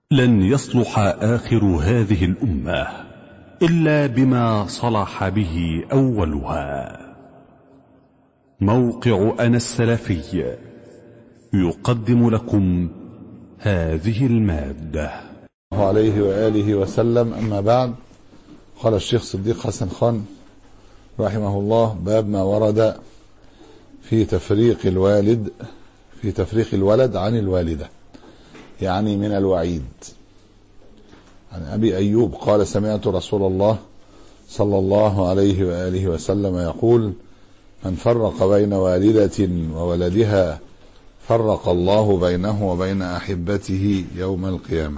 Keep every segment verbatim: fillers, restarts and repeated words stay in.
لن يصلح آخر هذه الأمة إلا بما صلح به أولها. موقع أنا السلفي يقدم لكم هذه المادة. عليه وآله وسلم. أما بعد، قال الشيخ صديق حسن خان رحمه الله: باب ما ورد في تفريق الوالد في تفريق الولد عن الوالدة، يعني من الوعيد. عن أبي أيوب قال: سمعت رسول الله صلى الله عليه وآله وسلم يقول: من فرق بين والدة وولدها فرق الله بينه وبين أحبته يوم القيامة.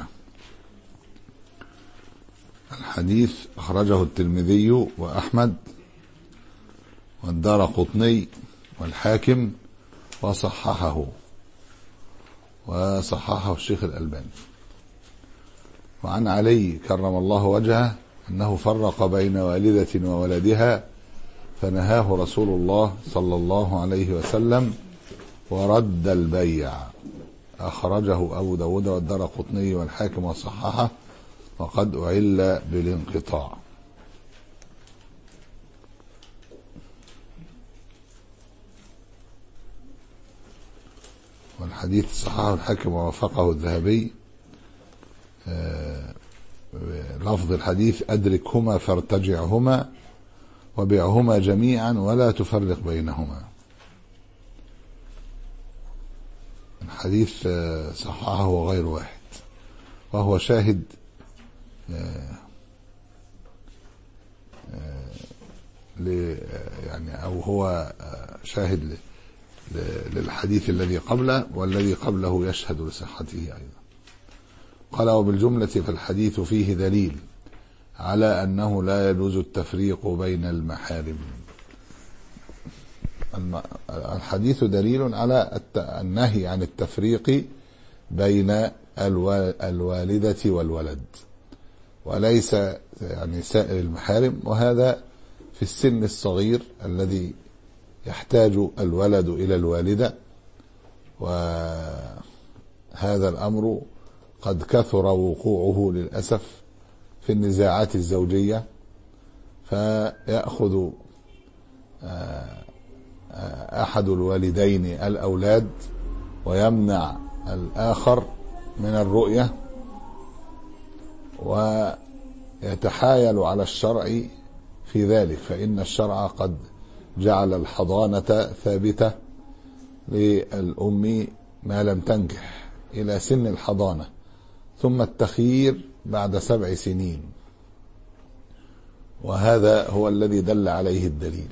الحديث أخرجه الترمذي وأحمد والدارقطني والحاكم وصححه وصححه الشيخ الألباني. وعن علي كرم الله وجهه أنه فرق بين والدة وولدها فنهاه رسول الله صلى الله عليه وسلم ورد البيع. أخرجه أبو داود والدارقطني والحاكم وصححه، وقد أعل بالانقطاع. والحديث صححه الحاكم ووافقه الذهبي. لفظ الحديث: أدركهما فارتجعهما وبيعهما جميعا ولا تفرق بينهما. الحديث صححه غير واحد، وهو شاهد يعني أو هو شاهد للحديث الذي قبله، والذي قبله يشهد لصحته أيضا. قال: وبالجملة فالحديث فيه دليل على أنه لا يجوز التفريق بين المحارم. الحديث دليل على النهي عن التفريق بين الوالدة والولد، وليس يعني سائر المحارم، وهذا في السن الصغير الذي يحتاج الولد إلى الوالدة. وهذا الأمر قد كثر وقوعه للأسف في النزاعات الزوجية، فيأخذ أحد الوالدين الأولاد ويمنع الآخر من الرؤية، ويتحايل على الشرع في ذلك، فإن الشرع قد جعل الحضانة ثابتة للأم ما لم تنكح إلى سن الحضانة، ثم التخيير بعد سبع سنين، وهذا هو الذي دل عليه الدليل.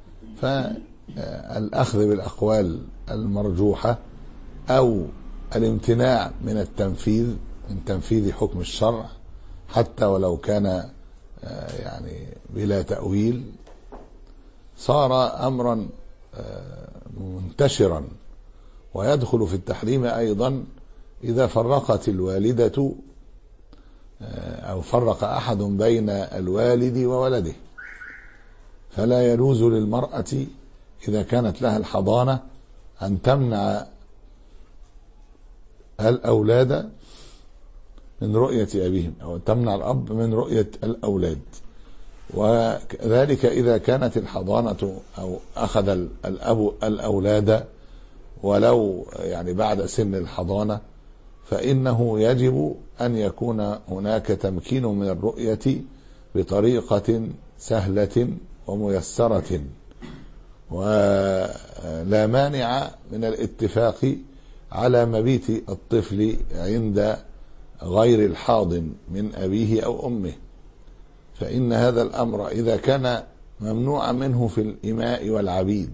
فالأخذ بالأقوال المرجوحة أو الامتناع من التنفيذ من تنفيذ حكم الشرع حتى ولو كان يعني بلا تأويل صار أمرا منتشرا، ويدخل في التحريم أيضا إذا فرقت الوالدة أو فرق أحد بين الوالد وولده، فلا يجوز للمرأة إذا كانت لها الحضانة أن تمنع الأولاد من رؤية أبيهم، أو تمنع الأب من رؤية الأولاد. وذلك إذا كانت الحضانة أو أخذ الأب الأولاد ولو يعني بعد سن الحضانة، فإنه يجب أن يكون هناك تمكين من الرؤية بطريقة سهلة وميسرة، ولا مانع من الاتفاق على مبيت الطفل عند غير الحاضن من أبيه أو أمه، فإن هذا الأمر إذا كان ممنوعا منه في الإماء والعبيد،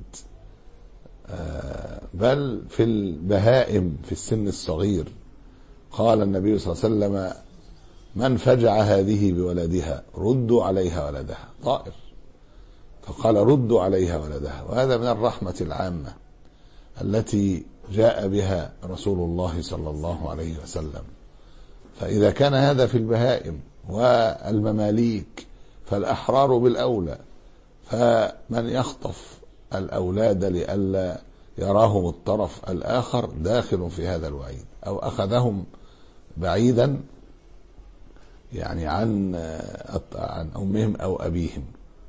بل في البهائم في السن الصغير. قال النبي صلى الله عليه وسلم: من فجع هذه بولدها ردوا عليها ولدها. طائر، فقال: ردوا عليها ولدها. وهذا من الرحمة العامة التي جاء بها رسول الله صلى الله عليه وسلم. فإذا كان هذا في البهائم والمماليك فالأحرار بالأولى، فمن يخطف الأولاد لئلا يراهم الطرف الآخر داخل في هذا الوعيد، أو أخذهم بعيدا يعني عن عن أمهم أو أبيهم،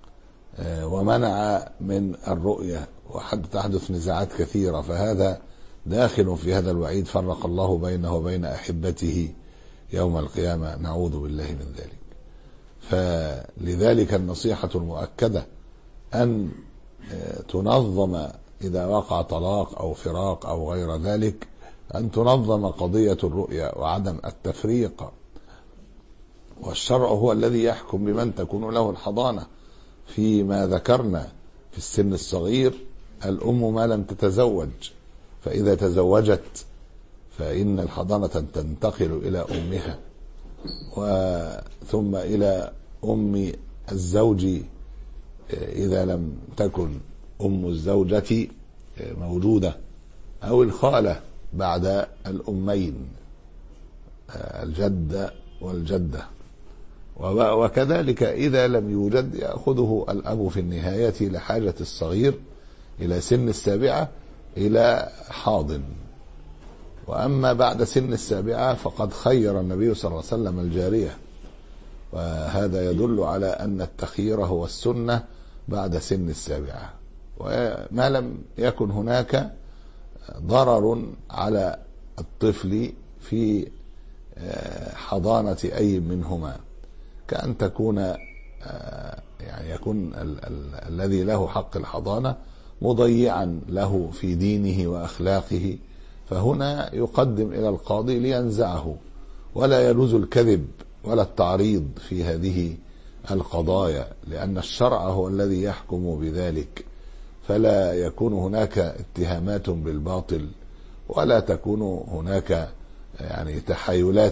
ومنع من الرؤية وحد تحدث نزاعات كثيرة، فهذا داخل في هذا الوعيد، فرق الله بينه وبين أحبته يوم القيامة، نعوذ بالله من ذلك. فلذلك النصيحة المؤكدة أن تنظم إذا وقع طلاق أو فراق أو غير ذلك، أن تنظم قضية الرؤية وعدم التفريق، والشرع هو الذي يحكم بمن تكون له الحضانة. فيما ذكرنا في السن الصغير الأم ما لم تتزوج، فإذا تزوجت فإن الحضانة تنتقل إلى أمها ثم إلى أم الزوج إذا لم تكن أم الزوجة موجودة، أو الخالة بعد الأمين الجدة والجدة، وكذلك إذا لم يوجد يأخذه الأب في النهاية لحاجة الصغير إلى سن السابعة إلى حاضن. وأما بعد سن السابعة فقد خير النبي صلى الله عليه وسلم الجارية، وهذا يدل على أن التخيير هو السنة بعد سن السابعة، وما لم يكن هناك ضرر على الطفل في حضانة أي منهما، كأن تكون يعني يكون ال ال الذي له حق الحضانة مضيعا له في دينه وأخلاقه، فهنا يقدم إلى القاضي لينزعه، ولا يجوز الكذب ولا التعريض في هذه القضايا، لأن الشرع هو الذي يحكم بذلك، فلا يكون هناك اتهامات بالباطل، ولا تكون هناك يعني تحايلات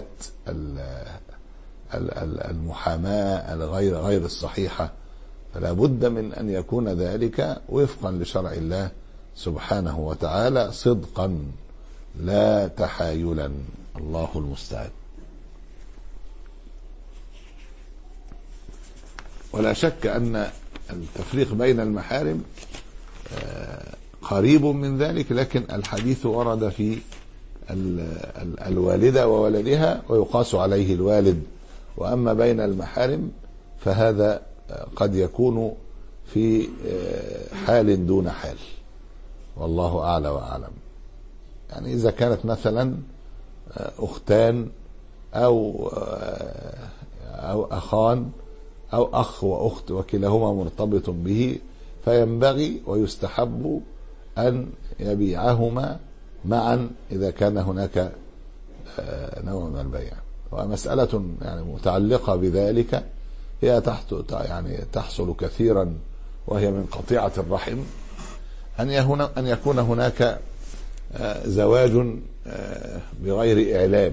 المحاماة الغير غير الصحيحة، فلا بد من أن يكون ذلك وفقا لشرع الله سبحانه وتعالى، صدقا لا تحايلا، الله المستعان. ولا شك أن التفريق بين المحارم قريب من ذلك، لكن الحديث ورد في الوالدة وولدها ويقاس عليه الوالد، وأما بين المحارم فهذا قد يكون في حال دون حال، والله أعلى وأعلم. يعني إذا كانت مثلا أختان أو أو أخان أو أخ وأخت وكلاهما مرتبط به، فينبغي ويستحب أن يبيعهما معا إذا كان هناك نوع من البيع. ومسألة يعني متعلقة بذلك هي تحت يعني تحصل كثيرا، وهي من قطيعة الرحم، أن أن يكون هناك زواج بغير إعلام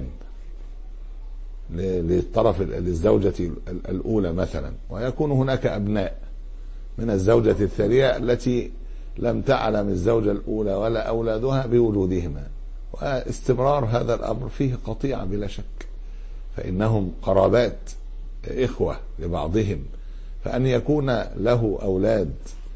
للطرف للزوجة الأولى مثلا، ويكون هناك أبناء من الزوجة الثانية التي لم تعلم الزوجة الأولى ولا أولادها بوجودهما، واستمرار هذا الأمر فيه قطيعة بلا شك، فإنهم قرابات إخوة لبعضهم، فأن يكون له أولاد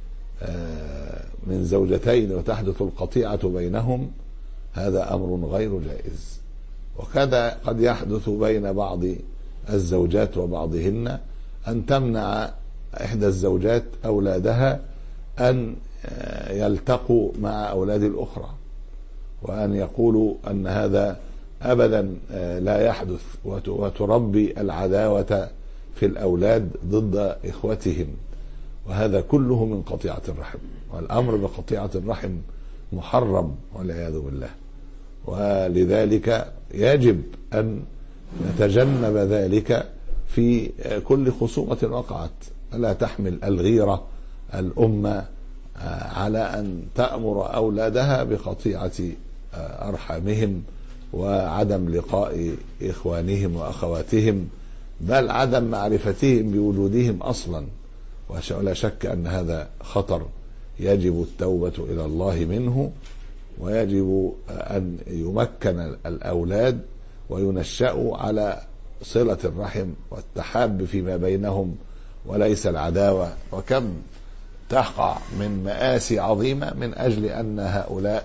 من زوجتين وتحدث القطيعة بينهم هذا أمر غير جائز. وكذا قد يحدث بين بعض الزوجات وبعضهن أن تمنع إحدى الزوجات أولادها أن يلتقوا مع أولاد الأخرى، وأن يقولوا أن هذا أبدا لا يحدث، وتربي العداوة في الأولاد ضد إخوتهم، وهذا كله من قطيعة الرحم، والأمر بقطيعة الرحم محرم والعياذ بالله. ولذلك يجب أن نتجنب ذلك في كل خصومة وقعت، لا تحمل الغيرة الأمة على أن تأمر أولادها بقطيعة أرحامهم وعدم لقاء إخوانهم وأخواتهم، بل عدم معرفتهم بوجودهم أصلا، ولا شك أن هذا خطر يجب التوبة إلى الله منه، ويجب أن يمكن الأولاد وينشأوا على صلة الرحم والتحاب فيما بينهم وليس العداوة. وكم تقع من مآسي عظيمة من أجل أن هؤلاء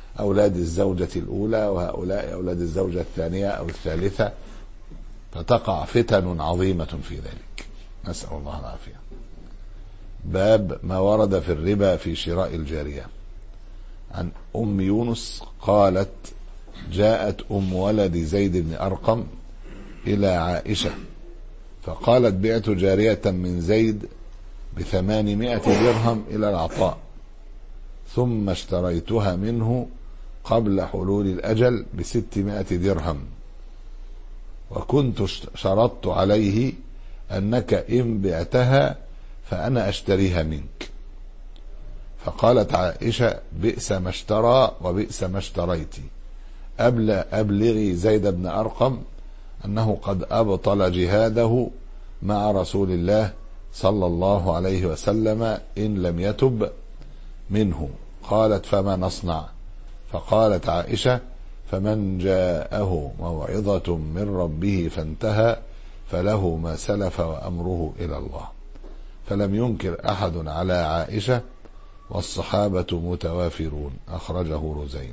أولاد الزوجة الأولى وهؤلاء أولاد الزوجة الثانية أو الثالثة، فتقع فتن عظيمة في ذلك، نسأل الله العافية. باب ما ورد في الربا في شراء الجارية. عن أم يونس قالت: جاءت أم ولد زيد بن أرقم إلى عائشة فقالت: بعت جارية من زيد بثمانمائة درهم إلى العطاء، ثم اشتريتها منه قبل حلول الأجل بستمائة درهم، وكنت شرطت عليه أنك إن بعتها فأنا أشتريها منك. فقالت عائشة: بئس ما اشترى وبئس ما اشتريتي، أبلغي زيد بن أرقم أنه قد أبطل جهاده مع رسول الله صلى الله عليه وسلم إن لم يتب منه. قالت: فما نصنع؟ فقالت عائشة: فمن جاءه موعظة من ربه فانتهى فله ما سلف وأمره إلى الله. فلم ينكر أحد على عائشة، والصحابة متوافرون. أخرجه رزين.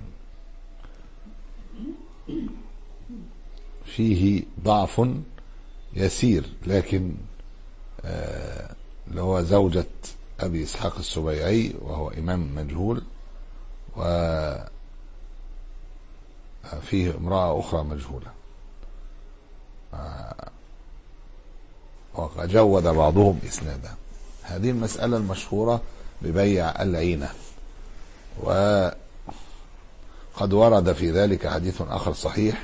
فيه ضعف يسير، لكن آه اللي هو زوجة أبي إسحاق السبيعي وهو إمام مجهول، وفيه امرأة أخرى مجهولة، آه وجود بعضهم إسنادا. هذه المسألة المشهورة ببيع العينة، وقد ورد في ذلك حديث آخر صحيح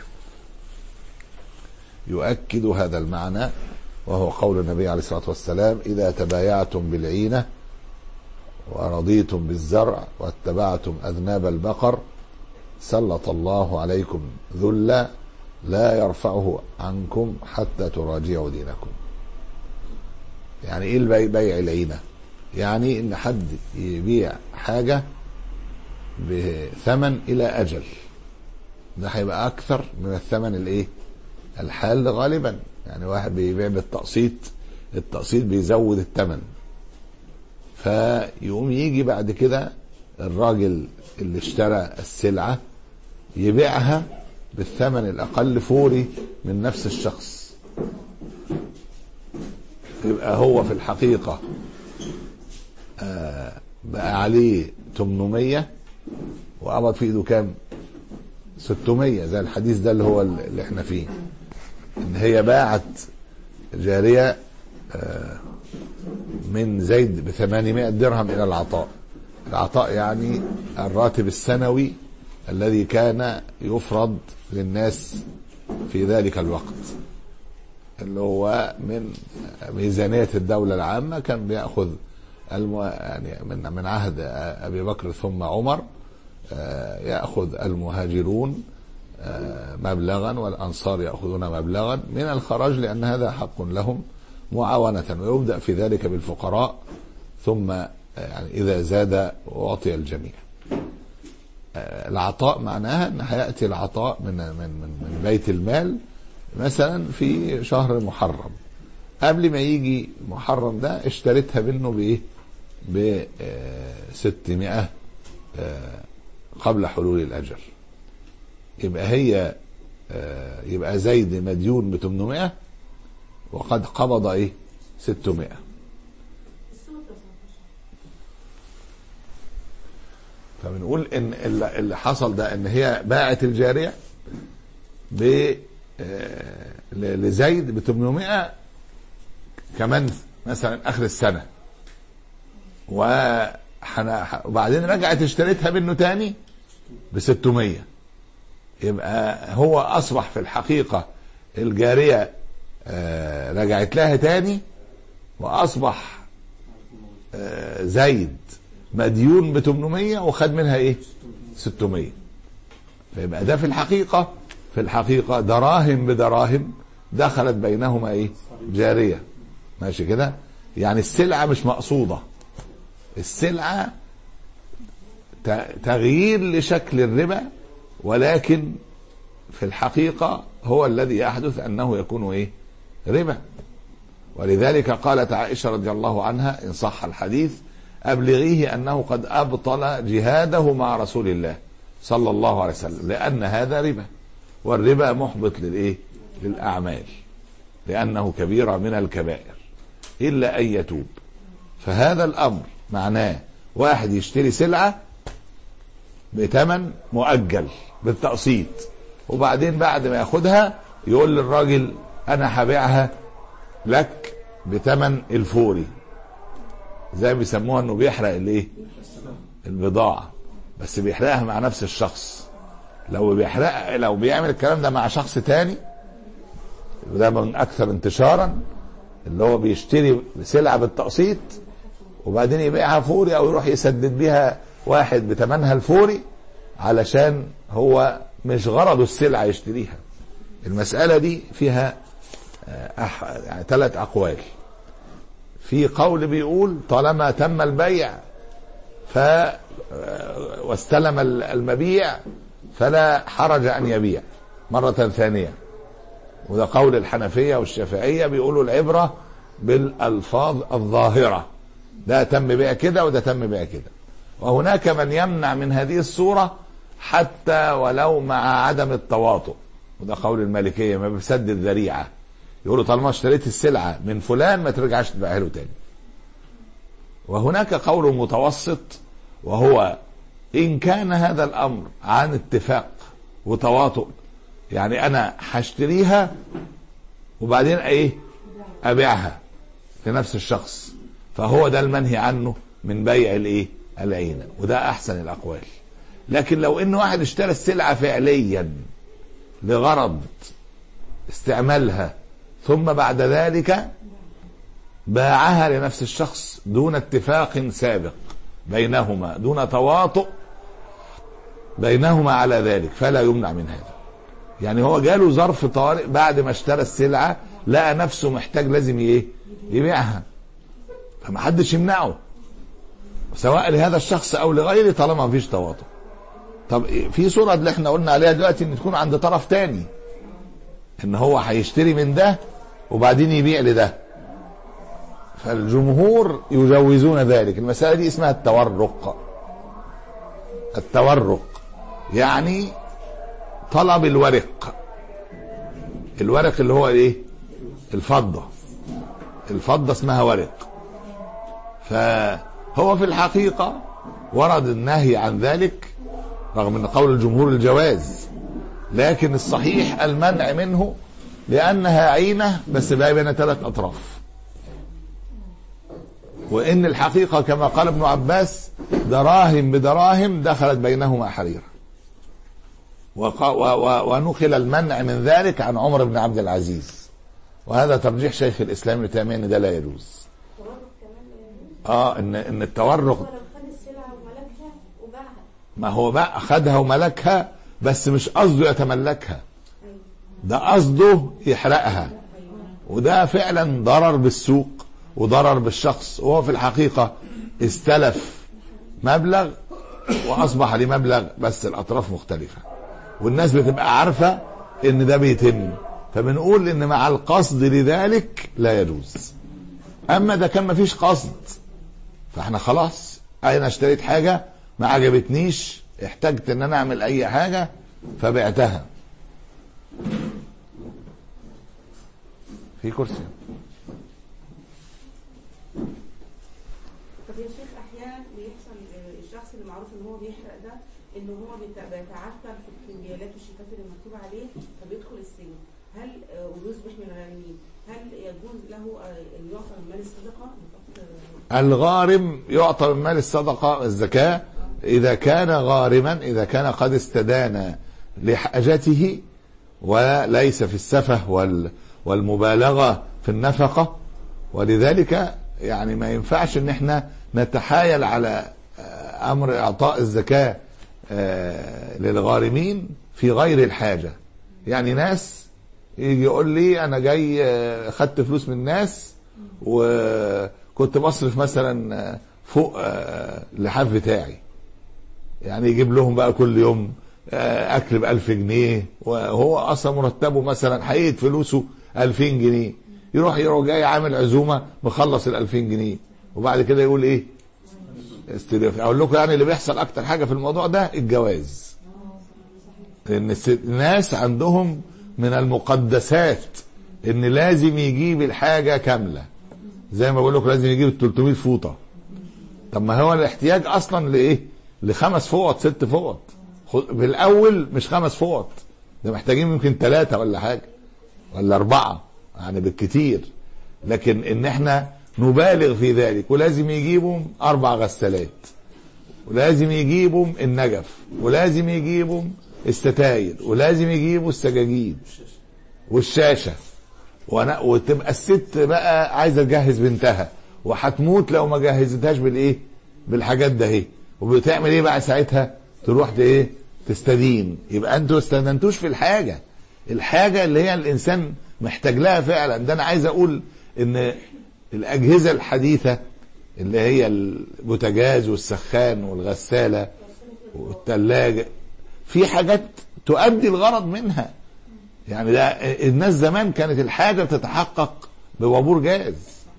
يؤكد هذا المعنى، وهو قول النبي عليه الصلاة والسلام: إذا تبايعتم بالعينة ورضيتم بالزرع واتبعتم أذناب البقر سلط الله عليكم ذلا لا يرفعه عنكم حتى تراجعوا دينكم. يعني ايه بيع العينة؟ يعني ان حد يبيع حاجة بثمن الى اجل، ده هيبقى اكثر من الثمن الايه الحال غالبا. يعني واحد بيبيع بالتقسيط، التقسيط بيزود الثمن، فيقوم يجي بعد كده الراجل اللي اشترى السلعة يبيعها بالثمن الاقل فوري من نفس الشخص، يبقى هو في الحقيقة آه بقى عليه ثمانمائة وقبض في ايده كام؟ ستمائة، زي الحديث ده اللي هو اللي احنا فيه، ان هي باعت جارية آه من زيد بثمانمائة درهم الى العطاء. العطاء يعني الراتب السنوي الذي كان يفرض للناس في ذلك الوقت، اللي هو من ميزانية الدولة العامة، كان بيأخذ المو... يعني من من عهد أبي بكر ثم عمر يأخذ المهاجرون مبلغا والأنصار يأخذون مبلغا من الخراج، لأن هذا حق لهم معاونة، ويبدأ في ذلك بالفقراء، ثم يعني إذا زاد أعطي الجميع. العطاء معناها أن هيأتي العطاء من من من بيت المال مثلا في شهر محرم، قبل ما يجي محرم ده اشتريتها منه بايه؟ ب ستمائة قبل حلول الاجل، يبقى هي يبقى زيد مديون ب ثمانمائة وقد قبض ايه؟ ستمائة. فبنقول ان اللي حصل ده ان هي باعت الجارية ب لزيد ب ثمانمائة كمان مثلا اخر السنة، وبعدين رجعت اشتريتها منه تاني ب ستمائة، يبقى هو اصبح في الحقيقة الجارية رجعت لها تاني، واصبح زيد مديون ب ثمانمائة وخد منها ايه؟ ستمائة. فيبقى ده في الحقيقة في الحقيقة دراهم بدراهم دخلت بينهما ايه؟ جارية. ماشي كده؟ يعني السلعة مش مقصودة، السلعة تغيير لشكل الربا، ولكن في الحقيقة هو الذي يحدث أنه يكون ايه؟ ربا. ولذلك قالت عائشة رضي الله عنها إن صح الحديث: أبلغيه أنه قد أبطل جهاده مع رسول الله صلى الله عليه وسلم، لأن هذا ربا، والربا محبط للإيه؟ للأعمال، لأنه كبيرة من الكبائر إلا أن يتوب. فهذا الأمر معناه واحد يشتري سلعة بثمن مؤجل بالتقسيط، وبعدين بعد ما ياخدها يقول للراجل أنا هبيعها لك بثمن الفوري، زي ما بيسموها انه بيحرق الايه؟ البضاعة، بس بيحرقها مع نفس الشخص. لو بيحرق لو بيعمل الكلام ده مع شخص تاني، وده من اكثر انتشارا، اللي هو بيشتري سلعة بالتقسيط وبعدين يبيعها فوري، او يروح يسدد بيها واحد بثمنها الفوري، علشان هو مش غرضه السلعة يشتريها. المسألة دي فيها أح... يعني ثلاث أقوال. في قول بيقول طالما تم البيع ف واستلم المبيع فلا حرج أن يبيع مرة ثانية، وده قول الحنفية والشافعية، بيقولوا العبرة بالألفاظ الظاهرة، ده تم بيع كده وده تم بيع كده. وهناك من يمنع من هذه الصورة حتى ولو مع عدم التواطؤ، وده قول المالكية، ما بيسد الذريعة، يقولوا طالما اشتريت السلعة من فلان ما ترجعش تبيعها له تاني. وهناك قول متوسط، وهو إن كان هذا الأمر عن اتفاق وتواطؤ، يعني أنا هشتريها وبعدين إيه؟ أبيعها لنفس الشخص، فهو ده المنهي عنه من بيع الإيه؟ العينة، وده أحسن الأقوال. لكن لو إنه واحد اشترى السلعة فعليا لغرض استعمالها، ثم بعد ذلك باعها لنفس الشخص دون اتفاق سابق بينهما، دون تواطؤ بينهما على ذلك، فلا يمنع من هذا. يعني هو جاله ظرف طارئ بعد ما اشترى السلعة، لقى نفسه محتاج لازم ايه؟ يبيعها، فمحدش يمنعه سواء لهذا الشخص او لغيره طالما مفيش تواطؤ. طب في صورة اللي احنا قلنا عليها دلوقتي، ان تكون عند طرف تاني، ان هو هيشتري من ده وبعدين يبيع لده، فالجمهور يجوزون ذلك. المسألة دي اسمها التورق. التورق يعني طلب الورق، الورق اللي هو ايه؟ الفضة، الفضة اسمها ورق. فهو في الحقيقة ورد النهي عن ذلك رغم ان قول الجمهور الجواز، لكن الصحيح المنع منه، لأنها عينة بس بقى بين ثلاث أطراف. وإن الحقيقة كما قال ابن عباس دراهم بدراهم دخلت بينهما حريرة. ونقل المنع من ذلك عن عمر بن عبد العزيز، وهذا ترجيح شيخ الإسلام ابن تيمية ان ده لا يجوز. اه ان ان التورق ما هو بقى خدها وملكها، بس مش قصده يتملكها، ده قصده يحرقها، وده فعلا ضرر بالسوق وضرر بالشخص. وهو في الحقيقة استلف مبلغ واصبح ليه مبلغ، بس الاطراف مختلفة، والناس بتبقى عارفة ان ده بيتم، فبنقول ان مع القصد لذلك لا يجوز. اما ده كان مفيش قصد، فاحنا خلاص انا اشتريت حاجة ما عجبتنيش، احتجت ان انا اعمل اي حاجة فبعتها. في كرسي. طب يا شيخ، احيانا بيحصل الشخص اللي معروف ان هو بيحرق ده، ان هو بيتعثر في الكمبيالات والشيكات اللي مكتوب عليه فبيدخل السجن، هل ويصبح من الغارمين، هل يجوز له ان يعطى من مال الصدقه؟ الغارم يعطى من مال الصدقه الزكاه اذا كان غارما، اذا كان قد استدان لحاجته وليس في السفه وال والمبالغه في النفقه. ولذلك يعني ما ينفعش ان احنا نتحايل على امر اعطاء الزكاه للغارمين في غير الحاجه. يعني ناس يجي يقول لي انا جاي خدت فلوس من الناس وكنت بصرف مثلا فوق اللحاف بتاعي، يعني يجيب لهم بقى كل يوم اكل بألف جنيه، وهو اصلا مرتبه مثلا حقيقة فلوسه ألفين جنيه، يروح يروح جاي عامل عزومة مخلص الألفين جنيه، وبعد كده يقول ايه؟ استلاف. اقول لكم يعني اللي بيحصل اكتر حاجة في الموضوع ده الجواز. لان الناس عندهم من المقدسات ان لازم يجيب الحاجة كاملة، زي ما بقول لك لازم يجيب ثلاثمية فوطة. طب ما هو الاحتياج اصلا لايه؟ لخمس فوط ست فوط بالاول، مش خمس فوط، ده محتاجين يمكن ثلاثة ولا حاجة ولا اربعة يعني بالكتير. لكن ان احنا نبالغ في ذلك، ولازم يجيبهم اربع غسالات، ولازم يجيبهم النجف، ولازم يجيبهم الستاير، ولازم يجيبوا السجاجيد والشاشة، وتبقى الست بقى عايزة تجهز بنتها وهتموت لو ما جهزتهاش بالايه؟ بالحاجات ده اهي. وبتعمل ايه بقى ساعتها؟ تروح ايه؟ تستدين. يبقى انتوا استدنتوش في الحاجة الحاجة اللي هي الانسان محتاج لها فعلا. ده انا عايز اقول ان الاجهزة الحديثة اللي هي البوتاجاز والسخان والغسالة والثلاجة في حاجات تؤدي الغرض منها. يعني ده الناس زمان كانت الحاجة تتحقق بوابور جاز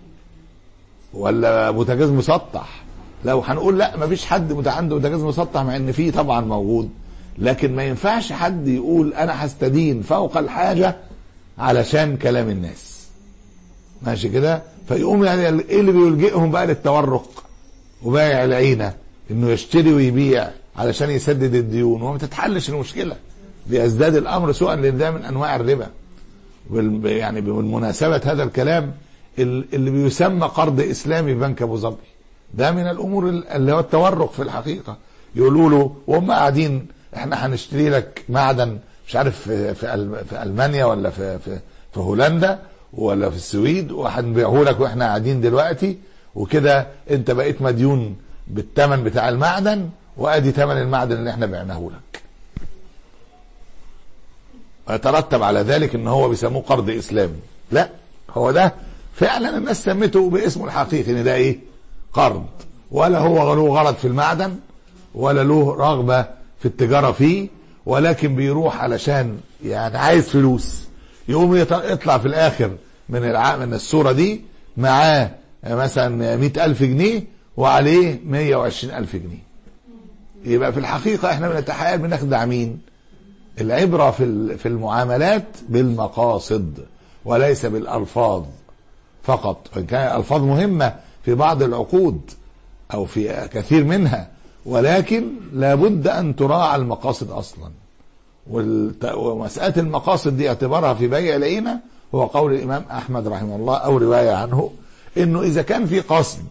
ولا بوتاجاز مسطح. لو هنقول لا مفيش حد عنده بوتاجاز مسطح، مع ان فيه طبعا موجود، لكن ما ينفعش حد يقول انا هستدين فوق الحاجة علشان كلام الناس. ماشي كده؟ فيقوم يعني ايه اللي بيلجئهم بقى للتورق وبايع العينة انه يشتري ويبيع علشان يسدد الديون، وما تتحلش المشكلة، بيزداد الامر سوءا، لان ده من انواع الربا. يعني بالمناسبة هذا الكلام اللي بيسمى قرض اسلامي في بنك ابو ظبي، ده من الامور اللي هو التورق في الحقيقة. يقولوا له وهم قاعدين احنا هنشتري لك معدن مش عارف في, في المانيا ولا في, في, في هولندا ولا في السويد، وهنبيعه لك واحنا قاعدين دلوقتي، وكده انت بقيت مديون بالثمن بتاع المعدن، وادي ثمن المعدن اللي احنا بعناه لك. ويترتب على ذلك ان هو بيسموه قرض اسلامي. لا، هو ده فعلا الناس سمته باسمه الحقيقي ان ده ايه؟ قرض. ولا هو له غرض في المعدن ولا له رغبة في التجارة فيه، ولكن بيروح علشان يعني عايز فلوس. يقوم يطلع في الاخر من الع... من الصورة دي معاه مثلا مئة الف جنيه وعليه مئة وعشرين الف جنيه. يبقى في الحقيقة احنا بنتحايل بنخدع مين؟ العبرة في في المعاملات بالمقاصد وليس بالألفاظ فقط، وإن كان الألفاظ مهمة في بعض العقود أو في كثير منها، ولكن لابد أن تراعى المقاصد أصلا. ومسألة المقاصد دي اعتبارها في بيع العينة هو قول الإمام أحمد رحمه الله أو رواية عنه، إنه إذا كان في قصد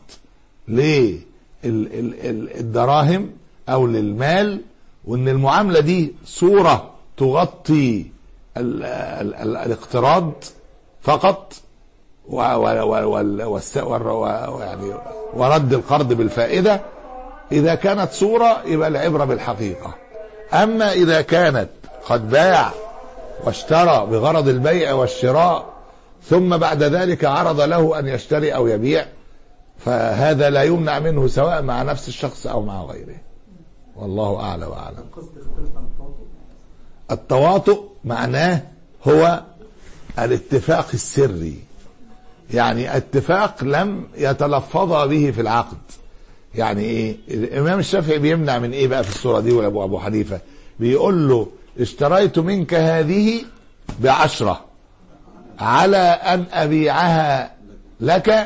للدراهم أو للمال، وإن المعاملة دي صورة تغطي ال ال ال الاقتراض فقط و و و و يعني ورد القرض بالفائدة، إذا كانت صورة يبقى العبرة بالحقيقة. أما إذا كانت قد باع واشترى بغرض البيع والشراء ثم بعد ذلك عرض له أن يشتري أو يبيع، فهذا لا يمنع منه سواء مع نفس الشخص أو مع غيره. والله أعلى وأعلم. التواطؤ معناه هو الاتفاق السري، يعني اتفاق لم يتلفظ به في العقد. يعني ايه؟ الامام الشافعي بيمنع من ايه بقى في الصورة دي؟ ولا ابو ابو حنيفة بيقول له اشتريت منك هذه بعشرة على ان ابيعها لك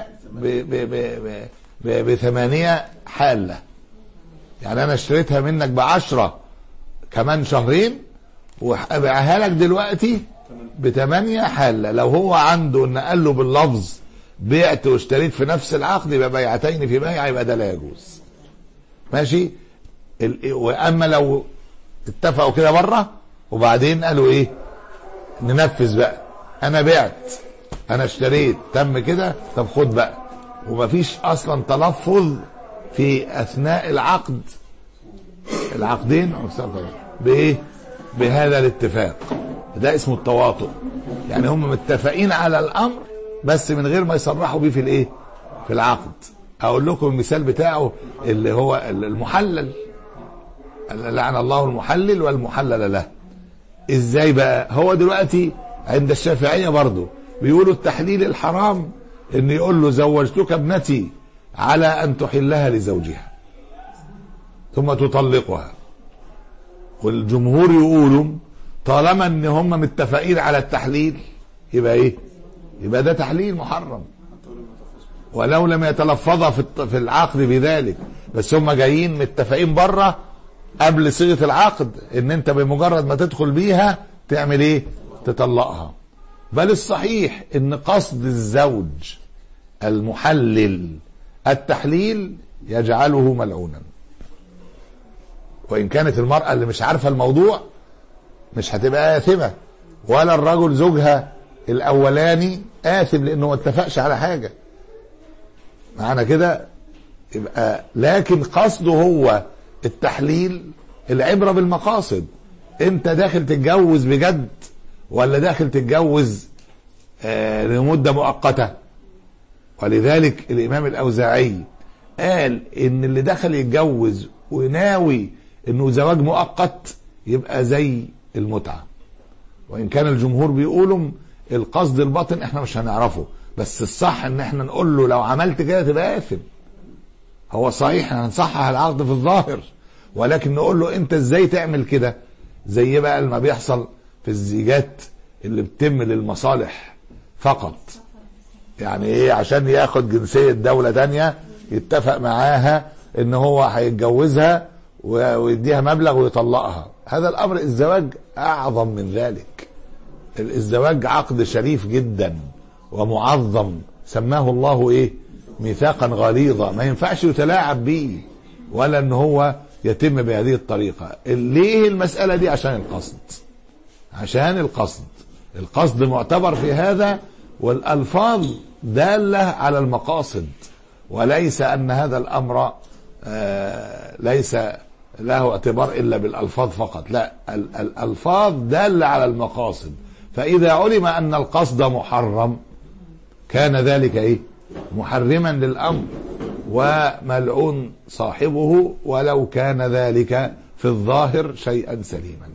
بثمانية حالة. يعني انا اشتريتها منك بعشرة كمان شهرين وابيعها لك دلوقتي بثمانية حالة. لو هو عنده ان قال له باللفظ بعت واشتريت في نفس العقد يبقى بيعتين في بيع، يبقى ده لا يجوز. ماشي. واما لو اتفقوا كده بره وبعدين قالوا ايه؟ ننفذ بقى، انا بعت انا اشتريت تم كده، طب خد بقى، ومفيش اصلا تلفظ في اثناء العقد العقدين بايه؟ بهذا الاتفاق. ده اسمه التواطؤ. يعني هم متفقين على الامر بس من غير ما يصرحوا بيه في الايه؟ في العقد. اقول لكم المثال بتاعه اللي هو المحلل، لعن الله المحلل والمحلل له. ازاي بقى؟ هو دلوقتي عند الشافعية برضو بيقولوا التحليل الحرام ان يقول له زوجتك ابنتي على ان تحلها لزوجها ثم تطلقها، والجمهور يقولوا طالما ان هم متفقين على التحليل يبقى ايه؟ يبقى ده تحليل محرم ولو لم يتلفظ في في العقد بذلك، بس هم جايين متفقين بره قبل صيغه العقد ان انت بمجرد ما تدخل بيها تعمل ايه؟ تطلقها. بل الصحيح ان قصد الزوج المحلل التحليل يجعله ملعونا، وان كانت المرأة اللي مش عارفة الموضوع مش هتبقى آثمة، ولا الرجل زوجها الاولاني آثم لانه ما اتفقش على حاجة معنا كده. يبقى لكن قصده هو التحليل، العبرة بالمقاصد. انت داخل تتجوز بجد ولا داخل تتجوز آه لمدة مؤقتة؟ ولذلك الامام الاوزاعي قال ان اللي دخل يتجوز وناوي انه زواج مؤقت يبقى زي المتعة، وان كان الجمهور بيقولوا القصد الباطن احنا مش هنعرفه، بس الصح ان احنا نقول له لو عملت كده تبقى آثم. هو صحيح هنصحح العقد في الظاهر، ولكن نقول له انت ازاي تعمل كده؟ زي بقى ما بيحصل في الزيجات اللي بتتم للمصالح فقط، يعني ايه؟ عشان ياخد جنسية دولة تانية يتفق معاها ان هو هيتجوزها ويديها مبلغ ويطلقها. هذا الامر الزواج اعظم من ذلك. الزواج عقد شريف جدا ومعظم، سماه الله ايه؟ ميثاقا غليظا، ما ينفعش يتلاعب به ولا ان هو يتم بهذه الطريقة. ليه المسألة دي؟ عشان القصد، عشان القصد القصد معتبر في هذا، والألفاظ دالة على المقاصد، وليس أن هذا الأمر آه ليس له اعتبار إلا بالألفاظ فقط، لا، الألفاظ دالة على المقاصد. فإذا علم أن القصد محرم كان ذلك إيه؟ محرما للأمر وملعون صاحبه، ولو كان ذلك في الظاهر شيئا سليما.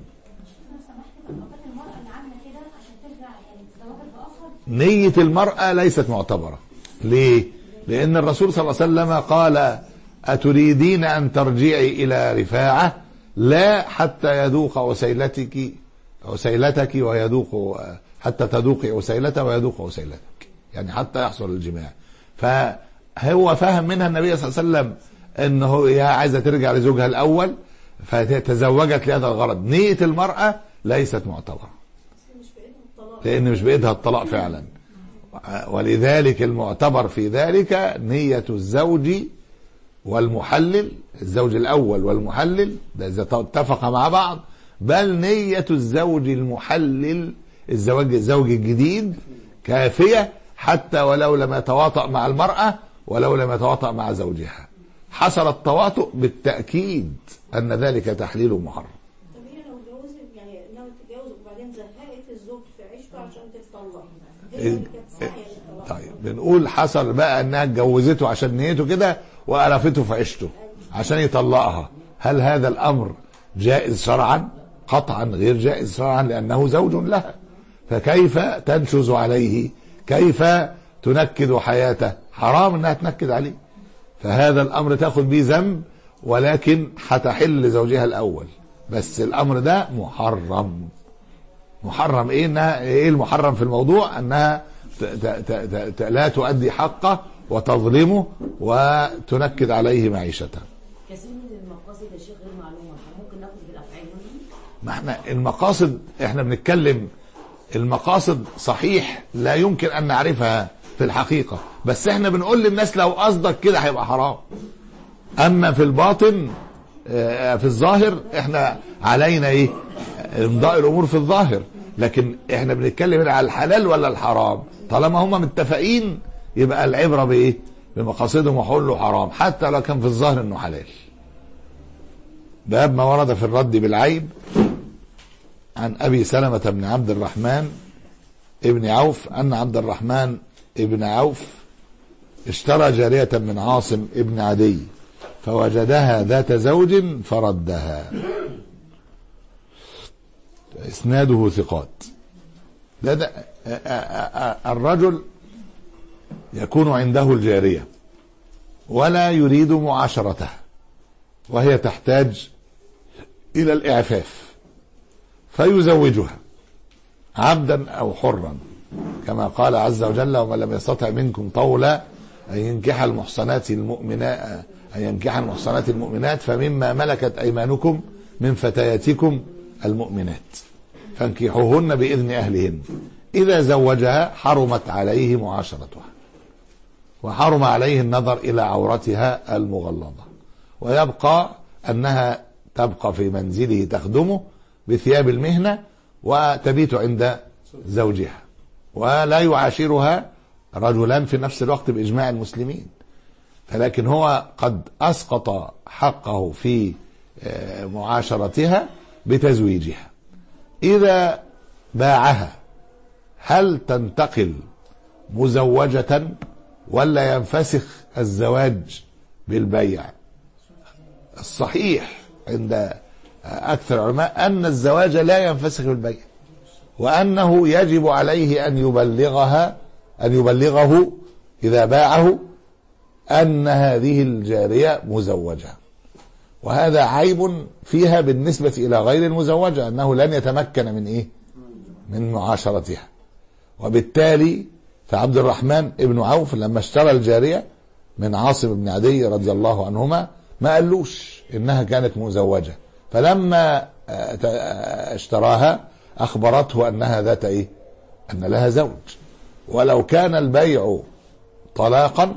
نية المرأة ليست معتبرة. ليه؟ لأن الرسول صلى الله عليه وسلم قال أتريدين أن ترجعي إلى رفاعة؟ لا، حتى يذوق وسيلتك وسيلتك ويذوق، حتى تذوقي وسيلته ويذوق وسيلتك، يعني حتى يحصل الجماع. فهو فهم منها النبي صلى الله عليه وسلم أنه هي عايزة ترجع لزوجها الأول فتزوجت لهذا الغرض. نية المرأة ليست معتبرة لأن مش بإيدها الطلاق فعلا، ولذلك المعتبر في ذلك نية الزوج والمحلل، الزوج الأول والمحلل ده إذا اتفق مع بعض، بل نية الزوج المحلل الزواج الزوج الجديد كافية حتى ولو لم يتواطأ مع المرأة ولو لم يتواطأ مع زوجها. حصل التواطؤ بالتأكيد أن ذلك تحليل محرم. طب هي لو اتجوزت يعني ناوي تتجوز وبعدين زهقت الزوج في عيشته عشان تتطلق، هي اللي كانت ساعية للطلاق. طيب بنقول حصل بقى انها اتجوزته عشان نيته كده وقرفته في عيشته عشان يطلقها، هل هذا الامر جائز شرعا؟ قطعا غير جائز شرعا، لانه زوج لها، فكيف تنشز عليه؟ كيف تنكد حياته؟ حرام انها تنكد عليه. فهذا الامر تاخذ به ذنب، ولكن هتحل لزوجها الاول، بس الامر ده محرم. محرم ايه؟ انها ايه المحرم في الموضوع؟ انها ت ت ت ت لا تؤدي حقه وتظلمه وتنكد عليه معيشته. كثير من المقاصد يا شيخ غير معلومه، ممكن ناخد بالافعال. ما احنا المقاصد احنا بنتكلم، المقاصد صحيح لا يمكن ان نعرفها في الحقيقه، بس احنا بنقول للناس لو قصدك كده هيبقى حرام. اما في الباطن في الظاهر احنا علينا ايه؟ امضاء الامور في الظاهر، لكن احنا بنتكلم على الحلال ولا الحرام. طالما هم متفقين يبقى العبره بايه؟ بمقاصدهم، وحول له حرام حتى لو كان في الظاهر انه حلال. باب ما ورد في الرد بالعيب. عن ابي سلمة بن عبد الرحمن ابن عوف ان عبد الرحمن ابن عوف اشترى جارية من عاصم ابن عدي فوجدها ذات زوج فردها. اسناده ثقات. ده, ده الرجل يكون عنده الجارية ولا يريد معاشرتها، وهي تحتاج إلى الإعفاف فيزوجها عبدا أو حرا، كما قال عز وجل: ومن لم يستطع منكم طولا أن ينكح المحصنات المؤمنات أن ينكح المحصنات المؤمنات فمما ملكت أيمانكم من فتياتكم المؤمنات فانكحوهن بإذن أهلهن. إذا زوجها حرمت عليه معاشرتها، وحرم عليه النظر إلى عورتها المغلظة، ويبقى أنها تبقى في منزله تخدمه بثياب المهنة وتبيت عند زوجها، ولا يعاشرها رجلان في نفس الوقت بإجماع المسلمين. فلكن هو قد أسقط حقه في معاشرتها بتزويجها. إذا باعها هل تنتقل مزوجة ولا ينفسخ الزواج بالبيع؟ الصحيح عند أكثر العلماء أن الزواج لا ينفسخ بالبيع، وأنه يجب عليه أن يبلغها أن يبلغه إذا باعه أن هذه الجارية مزوجة. وهذا عيب فيها بالنسبة إلى غير المزوجة، أنه لن يتمكن من إيه؟ من معاشرتها. وبالتالي فعبد الرحمن ابن عوف لما اشترى الجارية من عاصم بن عدي رضي الله عنهما ما قالوش إنها كانت مزوجة، فلما اشتراها أخبرته أنها ذات إيه؟ أن لها زوج. ولو كان البيع طلاقا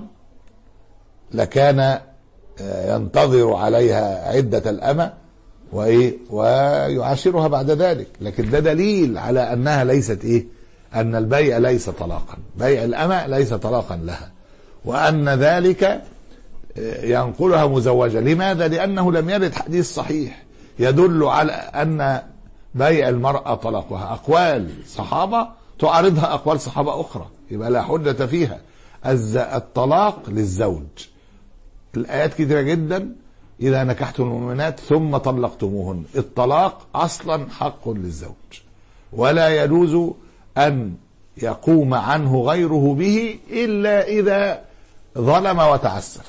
لكان ينتظر عليها عدة الأمة وإيه ويعاشرها بعد ذلك، لكن ده دليل على أنها ليست إيه؟ أن البيع ليس طلاقا، بيع الأمة ليس طلاقا لها، وأن ذلك ينقلها مزوجة. لماذا؟ لأنه لم يرد حديث صحيح يدل على أن بيع المرأة طلاقها. أقوال صحابة تعارضها أقوال صحابة أخرى، يبقى لا حجة فيها. الطلاق للزوج، الآيات كثيرة جدا: إذا نكحتم المؤمنات ثم طلقتموهن. الطلاق أصلا حق للزوج، ولا يجوز أن يقوم عنه غيره به إلا إذا ظلم وتعسف،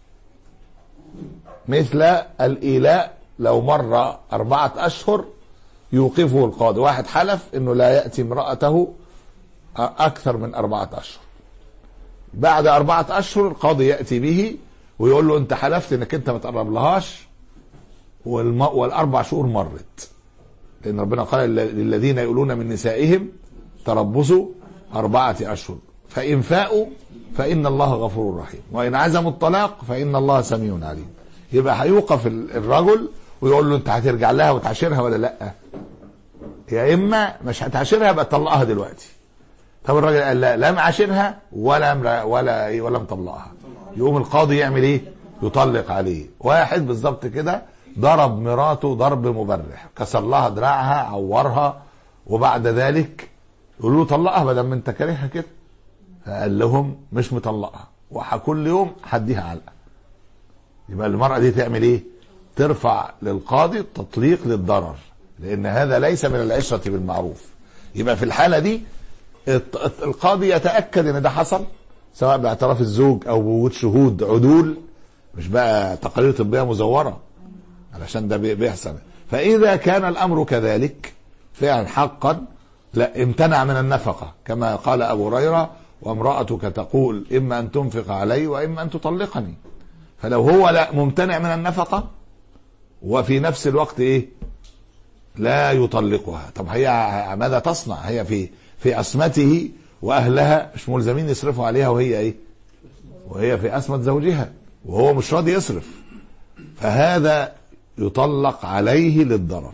مثل الإيلاء. لو مر أربعة أشهر يوقفه القاضي، واحد حلف أنه لا يأتي امرأته أكثر من أربعة أشهر، بعد أربعة أشهر القاضي يأتي به ويقول له أنت حلفت أنك أنت ما تقرب لهاش والم... والأربع شهور مرت، لأن ربنا قال للذين يقولون من نسائهم تربصوا أربعة أشهر فإن فاءوا فإن الله غفور رحيم وإن عزموا الطلاق فإن الله سميع عليم. يبقى هيوقف الرجل ويقول له أنت هترجع لها وتعاشرها ولا لأ؟ يا إما مش هتعاشرها يبقى تطلقها دلوقتي. طب الراجل قال لا، لا معاشرها ولا ولا ولا مطلقها، يقوم القاضي يعمل ايه؟ يطلق عليه. واحد بالظبط كده ضرب مراته ضرب مبرح، كسر لها دراعها، عورها، وبعد ذلك يقولوا له طلقها بدل ما انت كارهها كده، فقال لهم مش مطلقها وكل يوم هديها علقه. يبقى المرأة دي تعمل ايه؟ ترفع للقاضي التطليق للضرر، لان هذا ليس من العشرة بالمعروف. يبقى في الحالة دي القاضي يتأكد ان ده حصل، سواء باعتراف الزوج او بوجود شهود عدول، مش بقى تقارير طبية مزورة، علشان ده بيحصل. فإذا كان الأمر كذلك فعلا حقا لا امتنع من النفقة، كما قال أبو هريرة: وامرأتك تقول إما أن تنفق علي وإما أن تطلقني. فلو هو لا ممتنع من النفقة وفي نفس الوقت إيه لا يطلقها، طب هي ماذا تصنع؟ هي في في عصمته وأهلها مش ملزمين يصرفوا عليها، وهي إيه وهي في عصمة زوجها وهو مش راضي يصرف، فهذا يطلق عليه للضرر.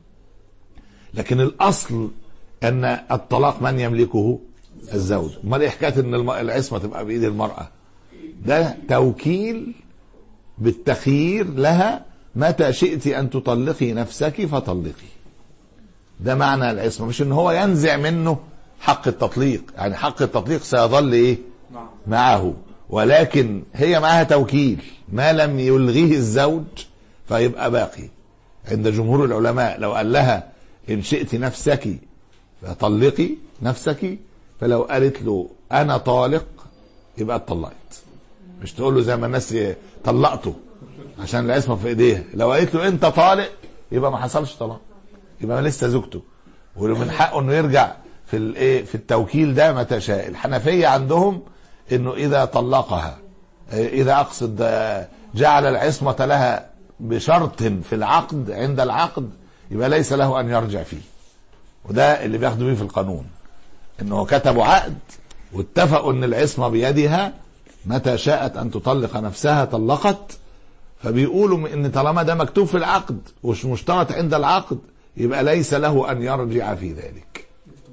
لكن الأصل أن الطلاق من يملكه؟ الزوج. امال ايه حكايه ان العصمه تبقى بايد المراه؟ ده توكيل بالتخيير لها، متى شئت ان تطلقي نفسك فطلقي. ده معنى العصمه، مش ان هو ينزع منه حق التطليق، يعني حق التطليق سيظل ايه معه، ولكن هي معها توكيل، ما لم يلغيه الزوج فيبقى باقي. عند جمهور العلماء لو قال لها ان شئت نفسك فطلقي نفسك، فلو قالت له انا طالق يبقى اتطلقت، مش تقول له زي ما الناس طلقته عشان العصمه في ايديها. لو قالت له انت طالق يبقى ما حصلش طلاق، يبقى لسه زوجته، ومن حقه انه يرجع في الايه في التوكيل ده متى شاء. الحنفيه عندهم انه اذا طلقها، اذا اقصد جعل العصمه لها بشرط في العقد، عند العقد يبقى ليس له ان يرجع فيه. وده اللي بياخدوا بيه في القانون، انه كتبوا عقد واتفقوا ان العصمه بيدها متى شاءت ان تطلق نفسها طلقت، فبيقولوا ان طالما ده مكتوب في العقد ومش مشترط عند العقد يبقى ليس له ان يرجع في ذلك.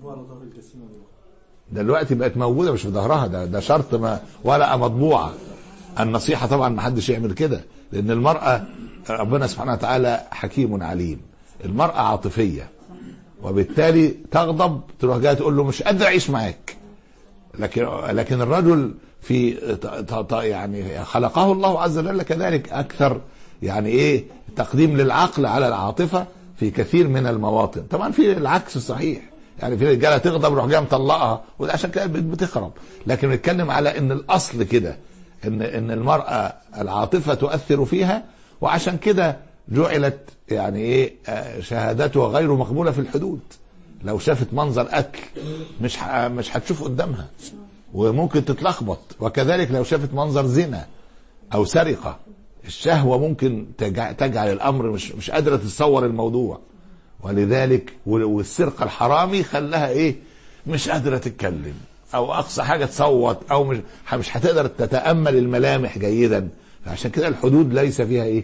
دلوقتي بقت موجوده مش في ظهرها، ده ده شرط ما ولا مطبوعه. النصيحه طبعا ما حدش يعمل كده، لان المراه ربنا سبحانه وتعالى حكيم عليم، المراه عاطفيه وبالتالي تغضب تروح جايه تقول له مش قادر اعيش معاك. لكن لكن الرجل في يعني خلقه الله عز وجل كذلك، اكثر يعني ايه تقديم للعقل على العاطفه في كثير من المواطن. طبعا في العكس الصحيح، يعني في رجاله تغضب يروح جايه مطلقها وعشان كده بتخرب، لكن بنتكلم على ان الاصل كده ان ان المراه العاطفه تؤثر فيها، وعشان كده جعلت يعني ايه شهادتها غير مقبوله في الحدود. لو شافت منظر اكل مش مش هتشوف قدامها وممكن تتلخبط، وكذلك لو شافت منظر زنا او سرقه الشهوه ممكن تجعل الامر مش مش قادره تتصور الموضوع. ولذلك والسرقه الحرامي خلاها ايه مش قادره تتكلم، او اقصى حاجه تصوت، او مش مش هتقدر تتامل الملامح جيدا. فعشان كده الحدود ليس فيها ايه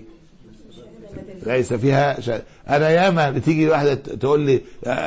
ليس فيها ش... انا ياما بتيجي واحده تقول لي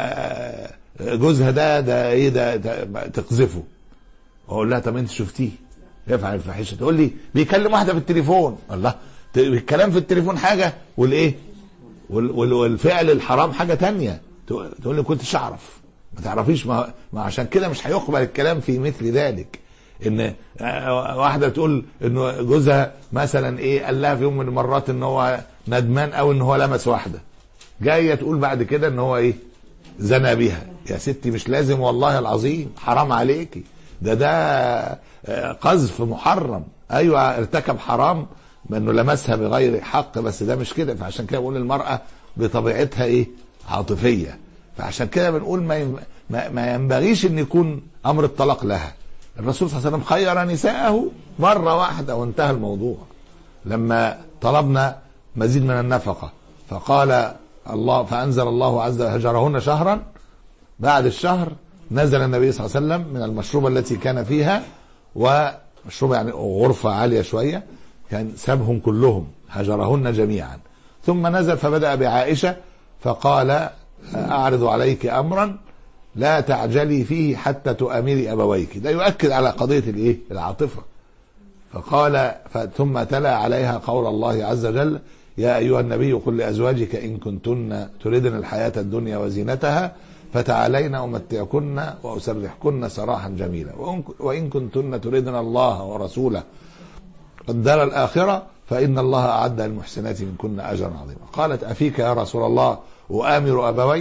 جوزها ده ده ايه ده, ده تقذفه، اقول لها طب انت شفتيه يفعل الفاحشه؟ تقول لي بيكلم واحده في التليفون. الله، الكلام في التليفون حاجه والايه وال... والفعل الحرام حاجه تانية. تقول لي كنتش اعرف. ما تعرفيش، ما... ما عشان كده مش هيقبل الكلام في مثل ذلك. ان واحده تقول انه جوزها مثلا ايه قال لها في يوم من المرات ان هو ندمان او ان هو لمس واحده، جايه تقول بعد كده ان هو ايه زنى بيها. يا ستي مش لازم والله العظيم، حرام عليكي، ده ده قذف محرم. ايوه ارتكب حرام بانه لمسها بغير حق، بس ده مش كده. فعشان كده بقول المراه بطبيعتها ايه عاطفيه. فعشان كده بنقول ما ما ينبغيش ان يكون امر الطلاق لها. الرسول صلى الله عليه وسلم خير نساءه مرة واحدة وانتهى الموضوع. لما طلبنا مزيد من النفقة فقال الله، فأنزل الله عز وجل هجرهن شهرا، بعد الشهر نزل النبي صلى الله عليه وسلم من المشروبة التي كان فيها، ومشروبة يعني غرفة عالية شوية، كان سابهم كلهم هجرهن جميعا. ثم نزل فبدأ بعائشة فقال أعرض عليك أمرا لا تعجلي فيه حتى تؤامري أبويك. ده يؤكد على قضية الايه العاطفة. فقال ثم تلا عليها قول الله عز وجل يا أيها النبي قل لأزواجك إن كنتن تردن الحياة الدنيا وزينتها فتعالين أمتعكن وأسرحكن سراحا جميلا وإن كنتن تردن الله ورسوله والدار الآخرة فإن الله أعد للمحسنات منكن أجرا عظيما. قالت أفيك يا رسول الله أؤامر أبوي؟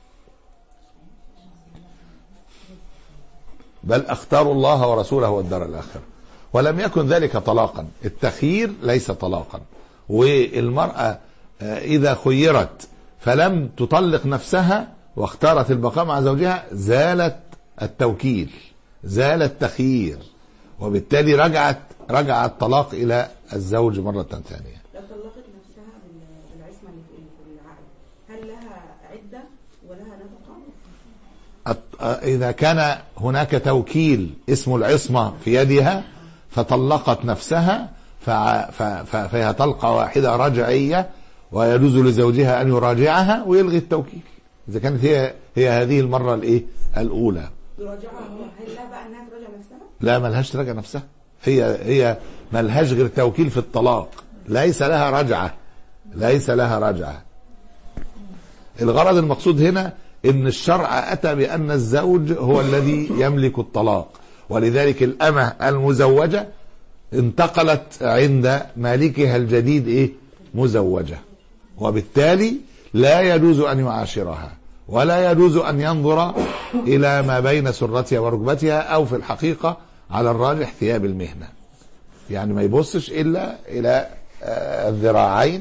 بل اختاروا الله ورسوله والدار الآخرة. ولم يكن ذلك طلاقا، التخيير ليس طلاقا. والمرأة إذا خيرت فلم تطلق نفسها واختارت البقاء مع زوجها زالت التوكيل، زال التخيير، وبالتالي رجعت رجع الطلاق إلى الزوج مرة ثانية. لو طلقت نفسها بالعصمة اللي في العقد هل لها عدة ولها نفقة؟ إذا كان هناك توكيل اسمه العصمة في يدها فطلقت نفسها فهي طلقة واحدة رجعية، ويجوز لزوجها أن يراجعها ويلغي التوكيل إذا كانت هي هي هذه المرة الإيه الأولى. يراجعها هو، هل لها بقى أنها تراجع نفسها؟ لا، ملهاش تراجع نفسها، هي هي ملهاش غير توكيل في الطلاق، ليس لها رجعة، ليس لها رجعة. الغرض المقصود هنا ان الشرع اتى بان الزوج هو الذي يملك الطلاق، ولذلك الامة المزوجة انتقلت عند مالكها الجديد ايه مزوجة، وبالتالي لا يجوز ان يعاشرها ولا يجوز ان ينظر الى ما بين سرتها وركبتها، او في الحقيقة على الراجح ثياب المهنة، يعني ما يبصش الا الى الذراعين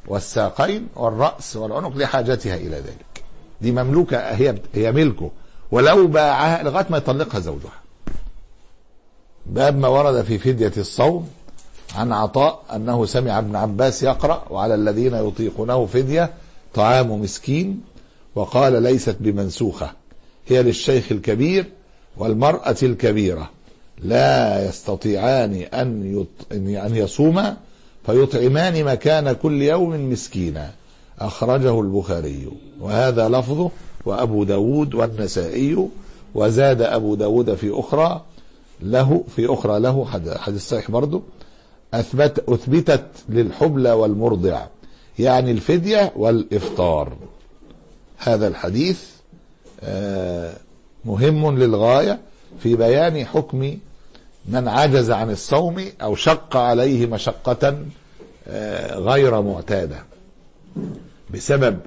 والساقين والرأس والعنق لحاجتها إلى ذلك. دي مملوكة، هي هي ملكه، ولو باعها لغاية ما يطلقها زوجها. باب ما ورد في فدية الصوم. عن عطاء أنه سمع ابن عباس يقرأ: وعلى الذين يطيقونه فدية طعام مسكين، وقال: ليست بمنسوخة، هي للشيخ الكبير والمرأة الكبيرة لا يستطيعان أن أن يصوما فيطعمان مكان كل يوم مسكينا. أخرجه البخاري، وهذا لفظه وأبو داود والنسائي، وزاد أبو داود في أخرى له في أخرى له حديث صحيح برضو: أثبت أثبتت للحبلى والمرضع، يعني الفدية والإفطار. هذا الحديث مهم للغاية في بيان حكم من عجز عن الصوم أو شق عليه مشقة غير معتادة بسبب